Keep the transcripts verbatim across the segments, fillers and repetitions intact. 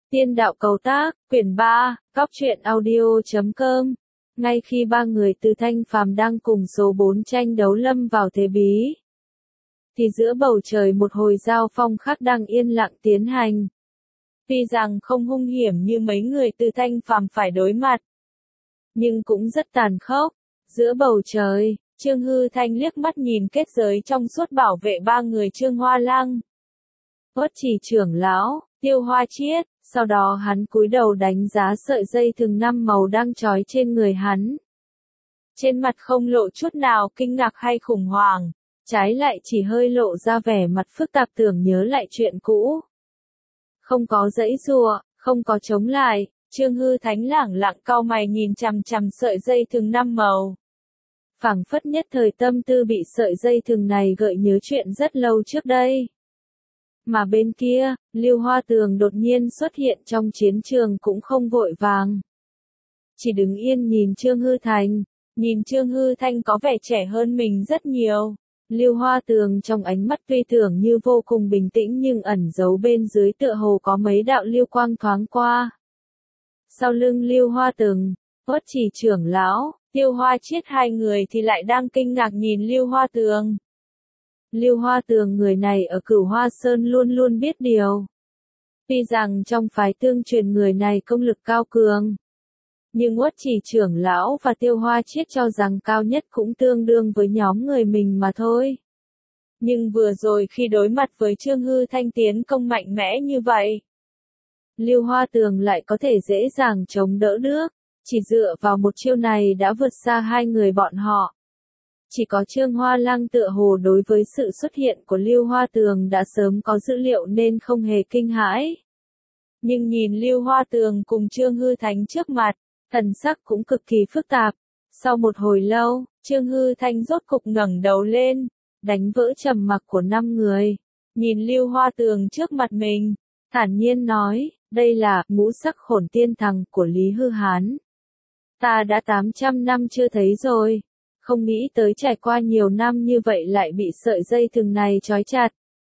Tiên đạo cầu tác, quyển ba, cóc truyện audio chấm com. Ngay khi ba người từ Thanh Phàm đang cùng số bốn tranh đấu lâm vào thế bí, thì giữa bầu trời một hồi giao phong khác đang yên lặng tiến hành. Tuy rằng không hung hiểm như mấy người từ Thanh Phàm phải đối mặt, nhưng cũng rất tàn khốc. Giữa bầu trời, Trương Hư Thanh liếc mắt nhìn kết giới trong suốt bảo vệ ba người Trương Hoa Lăng, Uất Trì trưởng lão, Tiêu Hoa Chiết, sau đó hắn cúi đầu đánh giá sợi dây thừng năm màu đang trói trên người hắn. Trên mặt không lộ chút nào kinh ngạc hay khủng hoảng, trái lại chỉ hơi lộ ra vẻ mặt phức tạp tưởng nhớ lại chuyện cũ. Không có giãy giụa, không có chống lại, Trương Hư Thánh lẳng lặng cau mày nhìn chằm chằm sợi dây thừng năm màu. Phảng phất nhất thời tâm tư bị sợi dây thừng này gợi nhớ chuyện rất lâu trước đây. Mà bên kia, Lưu Hoa Tường đột nhiên xuất hiện trong chiến trường cũng không vội vàng. Chỉ đứng yên nhìn Trương Hư Thành, nhìn Trương Hư Thanh có vẻ trẻ hơn mình rất nhiều. Lưu Hoa Tường trong ánh mắt tuy tưởng như vô cùng bình tĩnh nhưng ẩn giấu bên dưới tựa hồ có mấy đạo lưu quang thoáng qua. Sau lưng Lưu Hoa Tường, Uất Trì trưởng lão, Tiêu Hoa Chiết hai người thì lại đang kinh ngạc nhìn Lưu Hoa Tường. Lưu Hoa Tường người này ở Cửu Hoa Sơn luôn luôn biết điều. Tuy rằng trong phái tương truyền người này công lực cao cường, nhưng Uất Trì trưởng lão và Tiêu Hoa Chiết cho rằng cao nhất cũng tương đương với nhóm người mình mà thôi. Nhưng vừa rồi khi đối mặt với Trương Hư Thanh tiến công mạnh mẽ như vậy, Lưu Hoa Tường lại có thể dễ dàng chống đỡ được, chỉ dựa vào một chiêu này đã vượt xa hai người bọn họ. Chỉ có Trương Hoa Lăng tựa hồ đối với sự xuất hiện của Lưu Hoa Tường đã sớm có dữ liệu nên không hề kinh hãi. Nhưng nhìn Lưu Hoa Tường cùng Trương Hư Thánh trước mặt, thần sắc cũng cực kỳ phức tạp. Sau một hồi lâu, Trương Hư Thanh rốt cục ngẩng đầu lên, đánh vỡ trầm mặc của năm người. Nhìn Lưu Hoa Tường trước mặt mình, thản nhiên nói, đây là ngũ sắc khổn tiên thằng của Lý Hư Hán. Ta đã tám trăm năm chưa thấy rồi. Không nghĩ tới trải qua nhiều năm như vậy lại bị sợi dây thừng này trói chặt.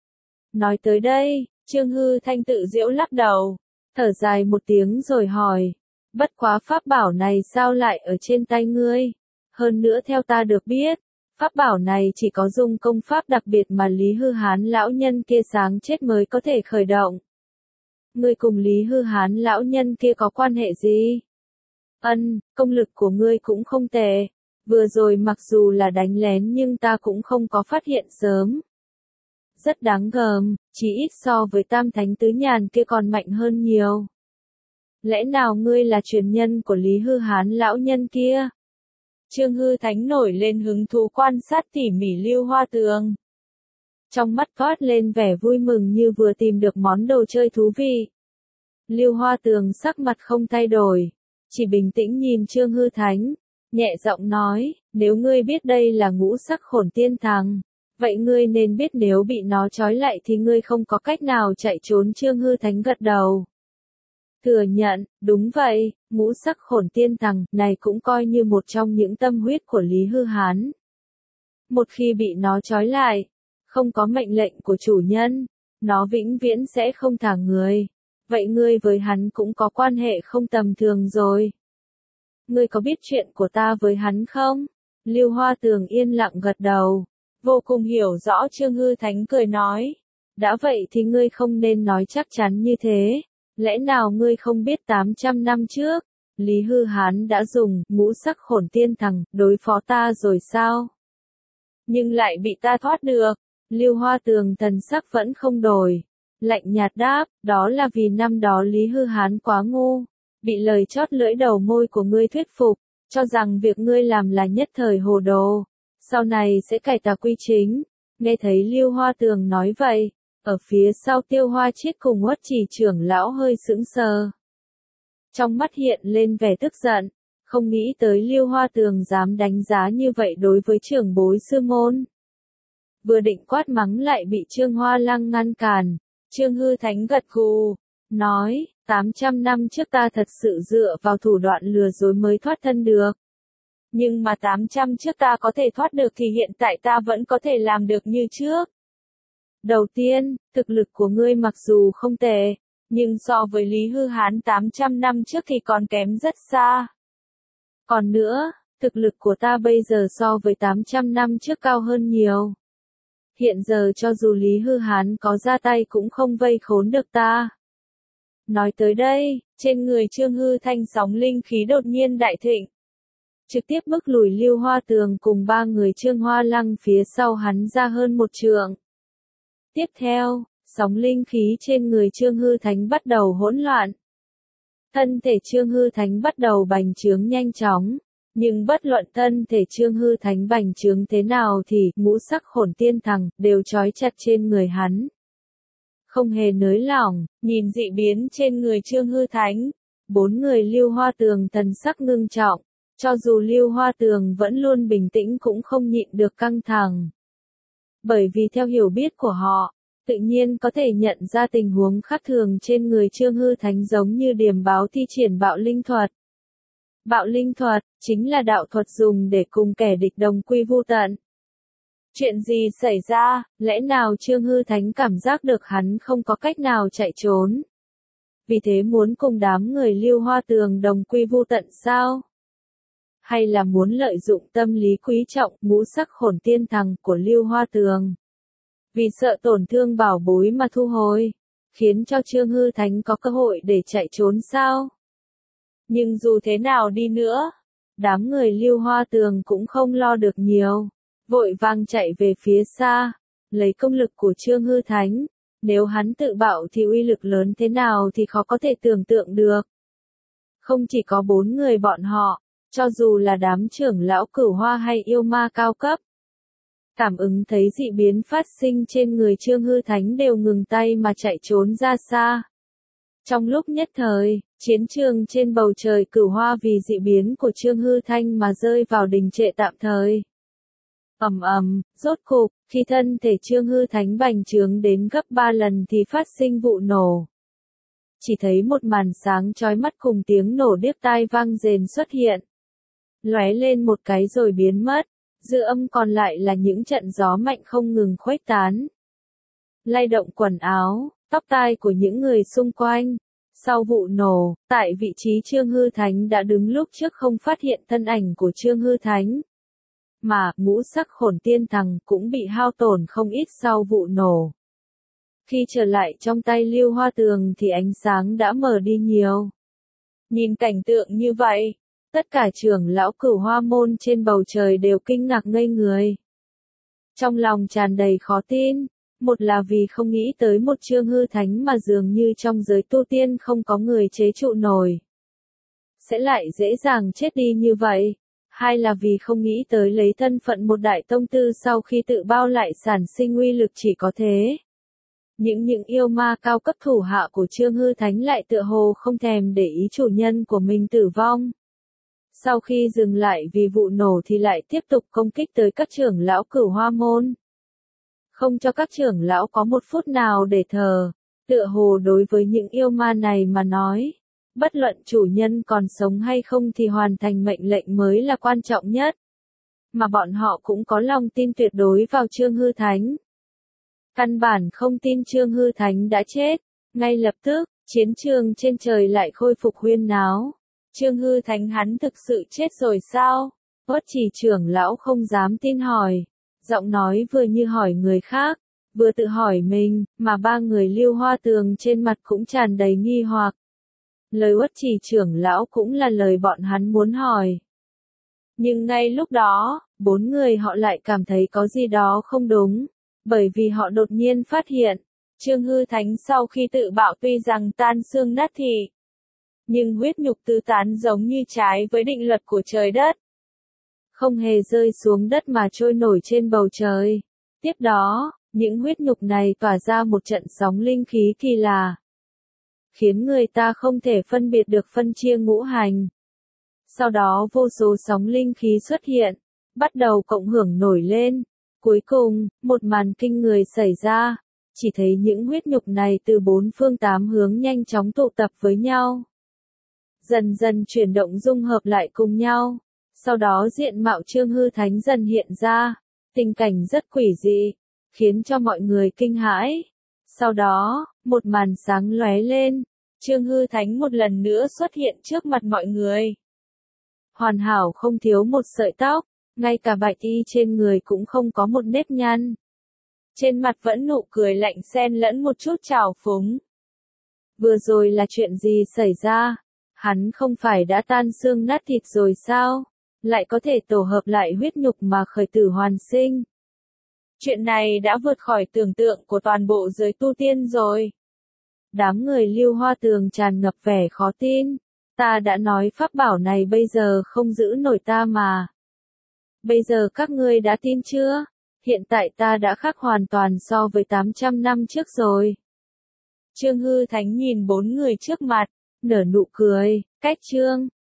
Nói tới đây, Trương Hư Thanh tự giễu lắc đầu, thở dài một tiếng rồi hỏi, bất quá pháp bảo này sao lại ở trên tay ngươi? Hơn nữa theo ta được biết, pháp bảo này chỉ có dùng công pháp đặc biệt mà Lý Hư Hán lão nhân kia sáng chết mới có thể khởi động. Ngươi cùng Lý Hư Hán lão nhân kia có quan hệ gì? Ân, công lực của ngươi cũng không tệ. Vừa rồi mặc dù là đánh lén nhưng ta cũng không có phát hiện sớm. Rất đáng gờm, chỉ ít so với tam thánh tứ nhàn kia còn mạnh hơn nhiều. Lẽ nào ngươi là truyền nhân của Lý Hư Hán lão nhân kia? Trương Hư Thánh nổi lên hứng thú quan sát tỉ mỉ Lưu Hoa Tường. Trong mắt toát lên vẻ vui mừng như vừa tìm được món đồ chơi thú vị. Lưu Hoa Tường sắc mặt không thay đổi, chỉ bình tĩnh nhìn Trương Hư Thánh. Nhẹ giọng nói, nếu ngươi biết đây là ngũ sắc khổn tiên thằng, vậy ngươi nên biết nếu bị nó trói lại thì ngươi không có cách nào chạy trốn. Trương Hư Thánh gật đầu. Thừa nhận, đúng vậy, ngũ sắc khổn tiên thằng này cũng coi như một trong những tâm huyết của Lý Hư Hán. Một khi bị nó trói lại, không có mệnh lệnh của chủ nhân, nó vĩnh viễn sẽ không thả người. Vậy ngươi với hắn cũng có quan hệ không tầm thường rồi. Ngươi có biết chuyện của ta với hắn không? Lưu Hoa Tường yên lặng gật đầu, vô cùng hiểu rõ. Trương Hư Thánh cười nói, đã vậy thì ngươi không nên nói chắc chắn như thế. Lẽ nào ngươi không biết tám trăm năm trước, Lý Hư Hán đã dùng ngũ sắc khổn tiên thằng đối phó ta rồi sao? Nhưng lại bị ta thoát được. Lưu Hoa Tường thần sắc vẫn không đổi, lạnh nhạt đáp, đó là vì năm đó Lý Hư Hán quá ngu. Bị lời chót lưỡi đầu môi của ngươi thuyết phục, cho rằng việc ngươi làm là nhất thời hồ đồ, sau này sẽ cải tà quy chính. Nghe thấy Lưu Hoa Tường nói vậy, ở phía sau Tiêu Hoa Chiết cùng Uất Trì trưởng lão hơi sững sờ. Trong mắt hiện lên vẻ tức giận, không nghĩ tới Lưu Hoa Tường dám đánh giá như vậy đối với trưởng bối sư môn. Vừa định quát mắng lại bị Trương Hoa Lăng ngăn cản. Trương Hư Thánh gật gù, nói, tám trăm năm trước ta thật sự dựa vào thủ đoạn lừa dối mới thoát thân được. Nhưng mà tám trăm trước ta có thể thoát được thì hiện tại ta vẫn có thể làm được như trước. Đầu tiên, thực lực của ngươi mặc dù không tệ, nhưng so với Lý Hư Hán tám trăm năm trước thì còn kém rất xa. Còn nữa, thực lực của ta bây giờ so với tám trăm năm trước cao hơn nhiều. Hiện giờ cho dù Lý Hư Hán có ra tay cũng không vây khốn được ta. Nói tới đây, trên người Trương Hư Thanh sóng linh khí đột nhiên đại thịnh. Trực tiếp bức lùi Lưu Hoa Tường cùng ba người Trương Hoa Lăng phía sau hắn ra hơn một trượng. Tiếp theo, sóng linh khí trên người Trương Hư Thánh bắt đầu hỗn loạn. Thân thể Trương Hư Thánh bắt đầu bành trướng nhanh chóng, nhưng bất luận thân thể Trương Hư Thánh bành trướng thế nào thì ngũ sắc hồn tiên thằng đều trói chặt trên người hắn. Không hề nới lỏng, nhìn dị biến trên người Trương Hư Thánh, bốn người Lưu Hoa Tường thần sắc ngưng trọng, cho dù Lưu Hoa Tường vẫn luôn bình tĩnh cũng không nhịn được căng thẳng. Bởi vì theo hiểu biết của họ, tự nhiên có thể nhận ra tình huống khác thường trên người Trương Hư Thánh giống như điềm báo thi triển bạo linh thuật. Bạo linh thuật, chính là đạo thuật dùng để cùng kẻ địch đồng quy vu tận. Chuyện gì xảy ra, lẽ nào Trương Hư Thánh cảm giác được hắn không có cách nào chạy trốn? Vì thế muốn cùng đám người Lưu Hoa Tường đồng quy vu tận sao? Hay là muốn lợi dụng tâm lý quý trọng ngũ sắc hồn tiên thằng của Lưu Hoa Tường? Vì sợ tổn thương bảo bối mà thu hồi, khiến cho Trương Hư Thánh có cơ hội để chạy trốn sao? Nhưng dù thế nào đi nữa, đám người Lưu Hoa Tường cũng không lo được nhiều, vội vàng chạy về phía xa, lấy công lực của Trương Hư Thánh, nếu hắn tự bạo thì uy lực lớn thế nào thì khó có thể tưởng tượng được. Không chỉ có bốn người bọn họ, cho dù là đám trưởng lão Cửu Hoa hay yêu ma cao cấp, cảm ứng thấy dị biến phát sinh trên người Trương Hư Thánh đều ngừng tay mà chạy trốn ra xa. Trong lúc nhất thời, chiến trường trên bầu trời Cửu Hoa vì dị biến của Trương Hư Thanh mà rơi vào đình trệ tạm thời. Ầm ầm, rốt cục, khi thân thể Trương Hư Thánh bành trướng đến gấp ba lần thì phát sinh vụ nổ. Chỉ thấy một màn sáng chói mắt cùng tiếng nổ điếc tai vang rền xuất hiện. Lóe lên một cái rồi biến mất, dư âm còn lại là những trận gió mạnh không ngừng khuếch tán. Lay động quần áo, tóc tai của những người xung quanh. Sau vụ nổ, tại vị trí Trương Hư Thánh đã đứng lúc trước không phát hiện thân ảnh của Trương Hư Thánh. Mà, ngũ sắc hồn tiên thằng cũng bị hao tổn không ít sau vụ nổ. Khi trở lại trong tay Lưu Hoa Tường thì ánh sáng đã mờ đi nhiều. Nhìn cảnh tượng như vậy, tất cả trưởng lão Cửu Hoa môn trên bầu trời đều kinh ngạc ngây người. Trong lòng tràn đầy khó tin, một là vì không nghĩ tới một Trương Hư Thánh mà dường như trong giới tu tiên không có người chế trụ nổi. Sẽ lại dễ dàng chết đi như vậy. Hai là vì không nghĩ tới lấy thân phận một đại tông tư sau khi tự bao lại sản sinh uy lực chỉ có thế. Những những yêu ma cao cấp thủ hạ của Trương Hư Thánh lại tựa hồ không thèm để ý chủ nhân của mình tử vong. Sau khi dừng lại vì vụ nổ thì lại tiếp tục công kích tới các trưởng lão Cửu Hoa môn. Không cho các trưởng lão có một phút nào để thở, tựa hồ đối với những yêu ma này mà nói. Bất luận chủ nhân còn sống hay không thì hoàn thành mệnh lệnh mới là quan trọng nhất. Mà bọn họ cũng có lòng tin tuyệt đối vào Trương Hư Thánh. Căn bản không tin Trương Hư Thánh đã chết. Ngay lập tức, chiến trường trên trời lại khôi phục huyên náo. Trương Hư Thánh hắn thực sự chết rồi sao? Uất Trì trưởng lão không dám tin hỏi. Giọng nói vừa như hỏi người khác, vừa tự hỏi mình, mà ba người Lưu Hoa Tường trên mặt cũng tràn đầy nghi hoặc. Lời Uất Trì trưởng lão cũng là lời bọn hắn muốn hỏi. Nhưng ngay lúc đó, bốn người họ lại cảm thấy có gì đó không đúng, bởi vì họ đột nhiên phát hiện, Trương Hư Thánh sau khi tự bạo tuy rằng tan xương nát thịt, nhưng huyết nhục tứ tán giống như trái với định luật của trời đất. Không hề rơi xuống đất mà trôi nổi trên bầu trời. Tiếp đó, những huyết nhục này tỏa ra một trận sóng linh khí kỳ lạ, khiến người ta không thể phân biệt được phân chia ngũ hành. Sau đó vô số sóng linh khí xuất hiện, bắt đầu cộng hưởng nổi lên. Cuối cùng, một màn kinh người xảy ra, chỉ thấy những huyết nhục này từ bốn phương tám hướng nhanh chóng tụ tập với nhau. Dần dần chuyển động dung hợp lại cùng nhau. Sau đó diện mạo Trương Hư Thánh dần hiện ra, tình cảnh rất quỷ dị, khiến cho mọi người kinh hãi. Sau đó, một màn sáng lóe lên, Trương Hư Thánh một lần nữa xuất hiện trước mặt mọi người. Hoàn hảo không thiếu một sợi tóc, ngay cả bạch y trên người cũng không có một nếp nhăn. Trên mặt vẫn nụ cười lạnh xen lẫn một chút trào phúng. Vừa rồi là chuyện gì xảy ra? Hắn không phải đã tan xương nát thịt rồi sao? Lại có thể tổ hợp lại huyết nhục mà khởi tử hoàn sinh. Chuyện này đã vượt khỏi tưởng tượng của toàn bộ giới tu tiên rồi. Đám người Lưu Hoa Tường tràn ngập vẻ khó tin. Ta đã nói pháp bảo này bây giờ không giữ nổi ta mà. Bây giờ các ngươi đã tin chưa? Hiện tại ta đã khác hoàn toàn so với tám trăm năm trước rồi. Trương Hư Thánh nhìn bốn người trước mặt, nở nụ cười, cách Trương